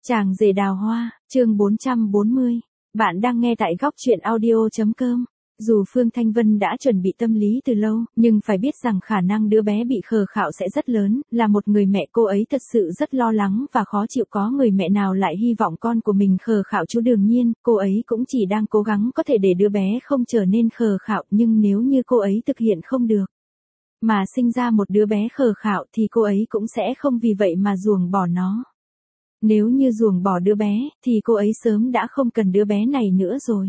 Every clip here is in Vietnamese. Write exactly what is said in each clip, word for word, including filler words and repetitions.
Chàng rể đào hoa, chương bốn trăm bốn mươi. Bạn đang nghe tại góc truyện audio.com. Dù Phương Thanh Vân đã chuẩn bị tâm lý từ lâu, nhưng phải biết rằng khả năng đứa bé bị khờ khạo sẽ rất lớn, là một người mẹ cô ấy thật sự rất lo lắng và khó chịu. Có người mẹ nào lại hy vọng con của mình khờ khạo chứ? Đương nhiên, cô ấy cũng chỉ đang cố gắng có thể để đứa bé không trở nên khờ khạo, nhưng nếu như cô ấy thực hiện không được, mà sinh ra một đứa bé khờ khạo thì cô ấy cũng sẽ không vì vậy mà ruồng bỏ nó. Nếu như ruồng bỏ đứa bé, thì cô ấy sớm đã không cần đứa bé này nữa rồi.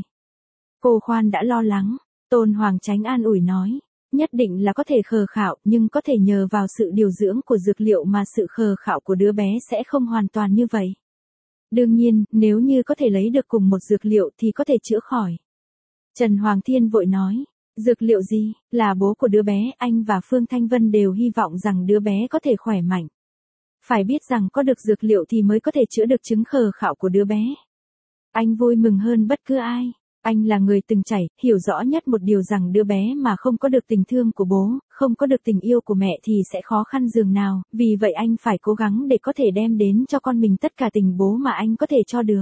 Cô khoan đã lo lắng, Tôn Hoàng Chánh an ủi nói, nhất định là có thể khờ khạo, nhưng có thể nhờ vào sự điều dưỡng của dược liệu mà sự khờ khạo của đứa bé sẽ không hoàn toàn như vậy. Đương nhiên, nếu như có thể lấy được cùng một dược liệu thì có thể chữa khỏi. Trần Hoàng Thiên vội nói, dược liệu gì? Là bố của đứa bé, anh và Phương Thanh Vân đều hy vọng rằng đứa bé có thể khỏe mạnh. Phải biết rằng có được dược liệu thì mới có thể chữa được chứng khờ khạo của đứa bé. Anh vui mừng hơn bất cứ ai. Anh là người từng trải, hiểu rõ nhất một điều rằng đứa bé mà không có được tình thương của bố, không có được tình yêu của mẹ thì sẽ khó khăn dường nào, vì vậy anh phải cố gắng để có thể đem đến cho con mình tất cả tình bố mà anh có thể cho được.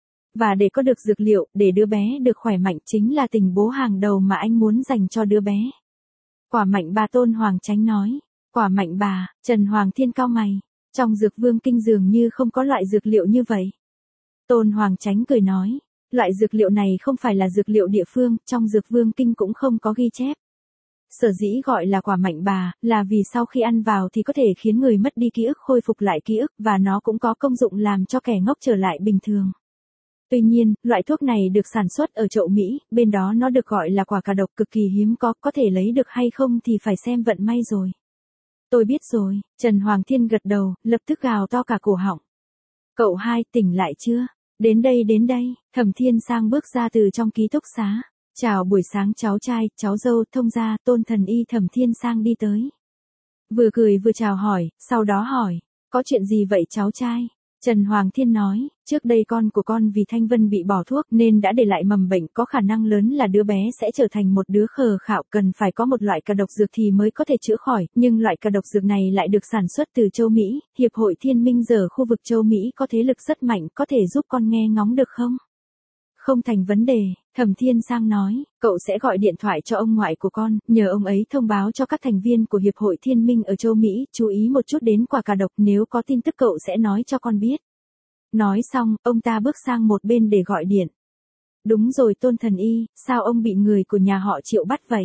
Và để có được dược liệu, để đứa bé được khỏe mạnh chính là tình bố hàng đầu mà anh muốn dành cho đứa bé. Quả mạnh bà, Tôn Hoàng Chánh nói. Quả mạnh bà? Trần Hoàng Thiên cau mày. Trong dược vương kinh dường như không có loại dược liệu như vậy. Tôn Hoàng Chánh cười nói, loại dược liệu này không phải là dược liệu địa phương, trong dược vương kinh cũng không có ghi chép. Sở dĩ gọi là quả mạnh bà, là vì sau khi ăn vào thì có thể khiến người mất đi ký ức khôi phục lại ký ức, và nó cũng có công dụng làm cho kẻ ngốc trở lại bình thường. Tuy nhiên, loại thuốc này được sản xuất ở châu Mỹ, bên đó nó được gọi là quả cà độc, cực kỳ hiếm có, có thể lấy được hay không thì phải xem vận may rồi. Tôi biết rồi, Trần Hoàng Thiên gật đầu, lập tức gào to cả cổ họng. Cậu hai, tỉnh lại chưa? Đến đây đến đây, Thẩm Thiên Sang bước ra từ trong ký túc xá. Chào buổi sáng cháu trai, cháu dâu, thông gia, Tôn Thần Y. Thẩm Thiên Sang đi tới. Vừa cười vừa chào hỏi, sau đó hỏi, có chuyện gì vậy cháu trai? Trần Hoàng Thiên nói, trước đây con của con vì Thanh Vân bị bỏ thuốc nên đã để lại mầm bệnh, có khả năng lớn là đứa bé sẽ trở thành một đứa khờ khạo, cần phải có một loại cà độc dược thì mới có thể chữa khỏi, nhưng loại cà độc dược này lại được sản xuất từ châu Mỹ, Hiệp hội Thiên Minh giờ khu vực châu Mỹ có thế lực rất mạnh, có thể giúp con nghe ngóng được không? Không thành vấn đề, Thẩm Thiên Sang nói, cậu sẽ gọi điện thoại cho ông ngoại của con, nhờ ông ấy thông báo cho các thành viên của Hiệp hội Thiên Minh ở châu Mỹ, chú ý một chút đến quả cà độc, nếu có tin tức cậu sẽ nói cho con biết. Nói xong, ông ta bước sang một bên để gọi điện. Đúng rồi Tôn Thần Y, sao ông bị người của nhà họ Triệu bắt vậy?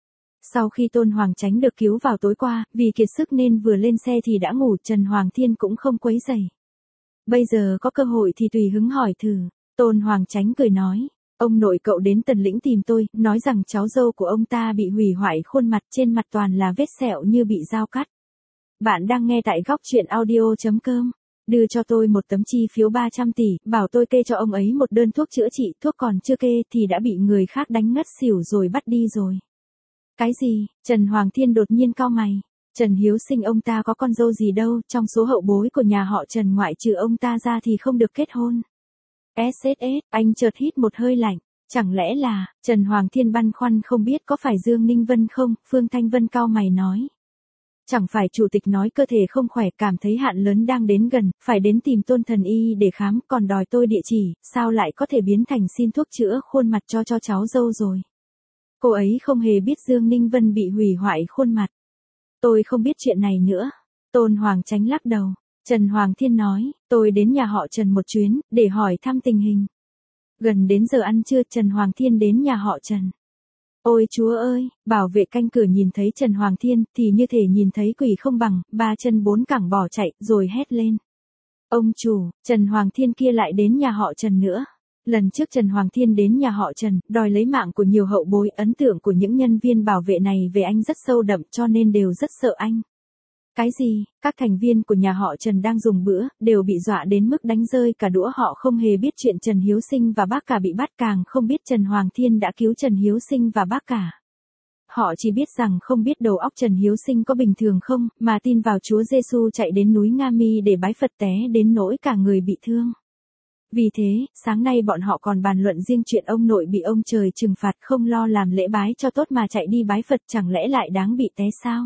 Sau khi Tôn Hoàng Chánh được cứu vào tối qua, vì kiệt sức nên vừa lên xe thì đã ngủ, Trần Hoàng Thiên cũng không quấy rầy. Bây giờ có cơ hội thì tùy hứng hỏi thử. Tôn Hoàng Chánh cười nói, ông nội cậu đến Tần Lĩnh tìm tôi, nói rằng cháu dâu của ông ta bị hủy hoại khuôn mặt, trên mặt toàn là vết sẹo như bị dao cắt. Bạn đang nghe tại góc truyện audio.com. Đưa cho tôi một tấm chi phiếu ba trăm tỷ, bảo tôi kê cho ông ấy một đơn thuốc chữa trị, thuốc còn chưa kê thì đã bị người khác đánh ngất xỉu rồi bắt đi rồi. Cái gì? Trần Hoàng Thiên đột nhiên cau mày. Trần Hiếu Sinh ông ta có con dâu gì đâu, trong số hậu bối của nhà họ Trần ngoại trừ ông ta ra thì không được kết hôn. ét ét ét, anh chợt hít một hơi lạnh. Chẳng lẽ là, Trần Hoàng Thiên băn khoăn không biết có phải Dương Ninh Vân không, Phương Thanh Vân cau mày nói. Chẳng phải chủ tịch nói cơ thể không khỏe, cảm thấy hạn lớn đang đến gần, phải đến tìm Tôn Thần Y để khám, còn đòi tôi địa chỉ, sao lại có thể biến thành xin thuốc chữa khuôn mặt cho cho cháu dâu rồi. Cô ấy không hề biết Dương Ninh Vân bị hủy hoại khuôn mặt. Tôi không biết chuyện này nữa. Tôn Hoàng Chánh lắc đầu. Trần Hoàng Thiên nói, tôi đến nhà họ Trần một chuyến, để hỏi thăm tình hình. Gần đến giờ ăn trưa, Trần Hoàng Thiên đến nhà họ Trần. Ôi chúa ơi, bảo vệ canh cửa nhìn thấy Trần Hoàng Thiên, thì như thể nhìn thấy quỷ không bằng, ba chân bốn cẳng bỏ chạy, rồi hét lên. Ông chủ, Trần Hoàng Thiên kia lại đến nhà họ Trần nữa. Lần trước Trần Hoàng Thiên đến nhà họ Trần, đòi lấy mạng của nhiều hậu bối, ấn tượng của những nhân viên bảo vệ này về anh rất sâu đậm cho nên đều rất sợ anh. Cái gì? Các thành viên của nhà họ Trần đang dùng bữa, đều bị dọa đến mức đánh rơi cả đũa, họ không hề biết chuyện Trần Hiếu Sinh và bác cả bị bắt, càng không biết Trần Hoàng Thiên đã cứu Trần Hiếu Sinh và bác cả. Họ chỉ biết rằng không biết đầu óc Trần Hiếu Sinh có bình thường không, mà tin vào Chúa Giêsu, chạy đến núi Nga Mi để bái Phật, té đến nỗi cả người bị thương. Vì thế, sáng nay bọn họ còn bàn luận riêng chuyện ông nội bị ông trời trừng phạt, không lo làm lễ bái cho tốt mà chạy đi bái Phật, chẳng lẽ lại đáng bị té sao?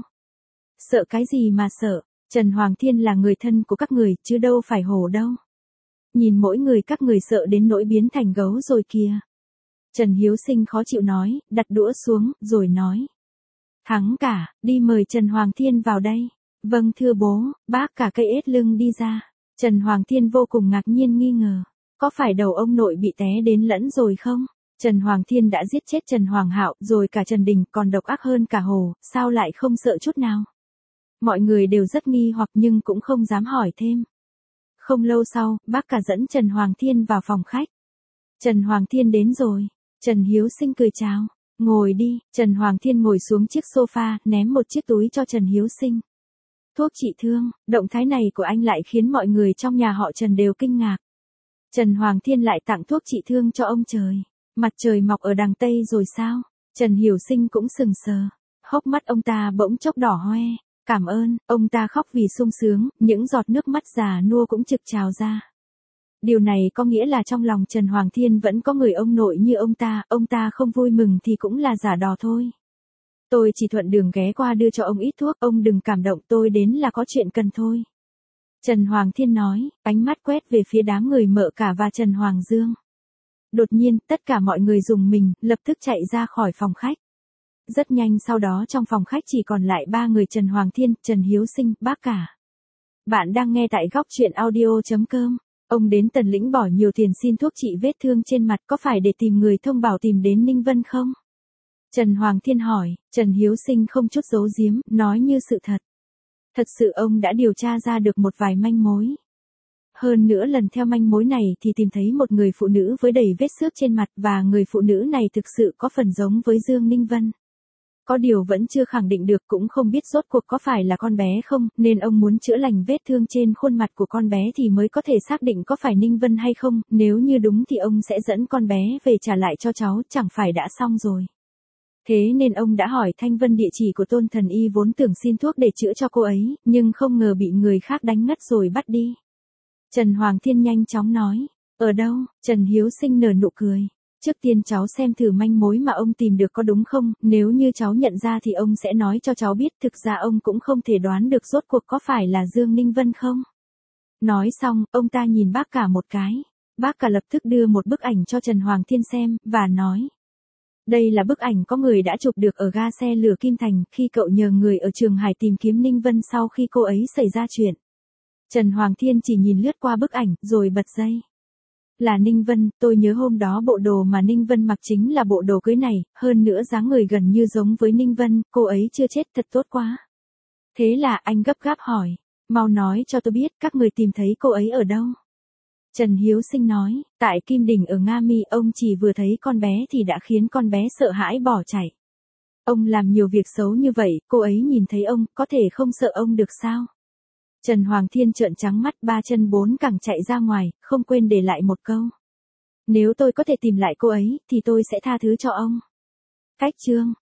Sợ cái gì mà sợ, Trần Hoàng Thiên là người thân của các người, chứ đâu phải hổ đâu. nhìn mỗi người các người sợ đến nỗi biến thành gấu rồi kìa. Trần Hiếu Sinh khó chịu nói, đặt đũa xuống, rồi nói. Thắng cả, đi mời Trần Hoàng Thiên vào đây. Vâng thưa bố, bác cả cây ết lưng đi ra. Trần Hoàng Thiên vô cùng ngạc nhiên nghi ngờ. Có phải đầu ông nội bị té đến lẫn rồi không? Trần Hoàng Thiên đã giết chết Trần Hoàng Hạo rồi cả Trần Đình còn độc ác hơn cả Hồ, sao lại không sợ chút nào? Mọi người đều rất nghi hoặc nhưng cũng không dám hỏi thêm. Không lâu sau, bác cả dẫn Trần Hoàng Thiên vào phòng khách. Trần Hoàng Thiên đến rồi. Trần Hiếu Sinh cười chào. Ngồi đi. Trần Hoàng Thiên ngồi xuống chiếc sofa, ném một chiếc túi cho Trần Hiếu Sinh. Thuốc trị thương, động thái này của anh lại khiến mọi người trong nhà họ Trần đều kinh ngạc. Trần Hoàng Thiên lại tặng thuốc trị thương cho ông trời. Mặt trời mọc ở đằng Tây rồi sao? Trần Hiểu Sinh cũng sừng sờ. Hốc mắt ông ta bỗng chốc đỏ hoe. Cảm ơn, ông ta khóc vì sung sướng, những giọt nước mắt già nua cũng trực trào ra. Điều này có nghĩa là trong lòng Trần Hoàng Thiên vẫn có người ông nội như ông ta, ông ta không vui mừng thì cũng là giả đò thôi. Tôi chỉ thuận đường ghé qua đưa cho ông ít thuốc, ông đừng cảm động, tôi đến là có chuyện cần thôi. Trần Hoàng Thiên nói, ánh mắt quét về phía đám người Mợ Cả và Trần Hoàng Dương. Đột nhiên, tất cả mọi người rùng mình, lập tức chạy ra khỏi phòng khách. Rất nhanh sau đó trong phòng khách chỉ còn lại ba người Trần Hoàng Thiên, Trần Hiếu Sinh, bác cả. Bạn đang nghe tại góc truyện audio chấm com. Ông đến Tần Lĩnh bỏ nhiều tiền xin thuốc trị vết thương trên mặt có phải để tìm người thông bảo tìm đến Ninh Vân không? Trần Hoàng Thiên hỏi, Trần Hiếu Sinh không chút giấu giếm, nói như sự thật. Thật sự ông đã điều tra ra được một vài manh mối. Hơn nữa lần theo manh mối này thì tìm thấy một người phụ nữ với đầy vết xước trên mặt và người phụ nữ này thực sự có phần giống với Dương Ninh Vân. Có điều vẫn chưa khẳng định được cũng không biết rốt cuộc có phải là con bé không, nên ông muốn chữa lành vết thương trên khuôn mặt của con bé thì mới có thể xác định có phải Ninh Vân hay không, nếu như đúng thì ông sẽ dẫn con bé về trả lại cho cháu, chẳng phải đã xong rồi. Thế nên ông đã hỏi Thanh Vân địa chỉ của Tôn Thần Y vốn tưởng xin thuốc để chữa cho cô ấy, nhưng không ngờ bị người khác đánh ngất rồi bắt đi. Trần Hoàng Thiên nhanh chóng nói, ở đâu? Trần Hiếu Sinh nở nụ cười. Trước tiên cháu xem thử manh mối mà ông tìm được có đúng không, nếu như cháu nhận ra thì ông sẽ nói cho cháu biết, thực ra ông cũng không thể đoán được rốt cuộc có phải là Dương Ninh Vân không. Nói xong, ông ta nhìn bác cả một cái. Bác cả lập tức đưa một bức ảnh cho Trần Hoàng Thiên xem, và nói. Đây là bức ảnh có người đã chụp được ở ga xe lửa Kim Thành, khi cậu nhờ người ở Trường Hải tìm kiếm Ninh Vân sau khi cô ấy xảy ra chuyện. Trần Hoàng Thiên chỉ nhìn lướt qua bức ảnh, rồi bật dây. Là Ninh Vân, tôi nhớ hôm đó bộ đồ mà Ninh Vân mặc chính là bộ đồ cưới này, hơn nữa dáng người gần như giống với Ninh Vân, cô ấy chưa chết, thật tốt quá. Thế là anh gấp gáp hỏi, mau nói cho tôi biết các người tìm thấy cô ấy ở đâu. Trần Hiếu Sinh nói, tại Kim Đình ở Nga Mi, ông chỉ vừa thấy con bé thì đã khiến con bé sợ hãi bỏ chạy. Ông làm nhiều việc xấu như vậy, cô ấy nhìn thấy ông, có thể không sợ ông được sao? Trần Hoàng Thiên trợn trắng mắt, ba chân bốn cẳng chạy ra ngoài, không quên để lại một câu. Nếu tôi có thể tìm lại cô ấy, thì tôi sẽ tha thứ cho ông. Cách chương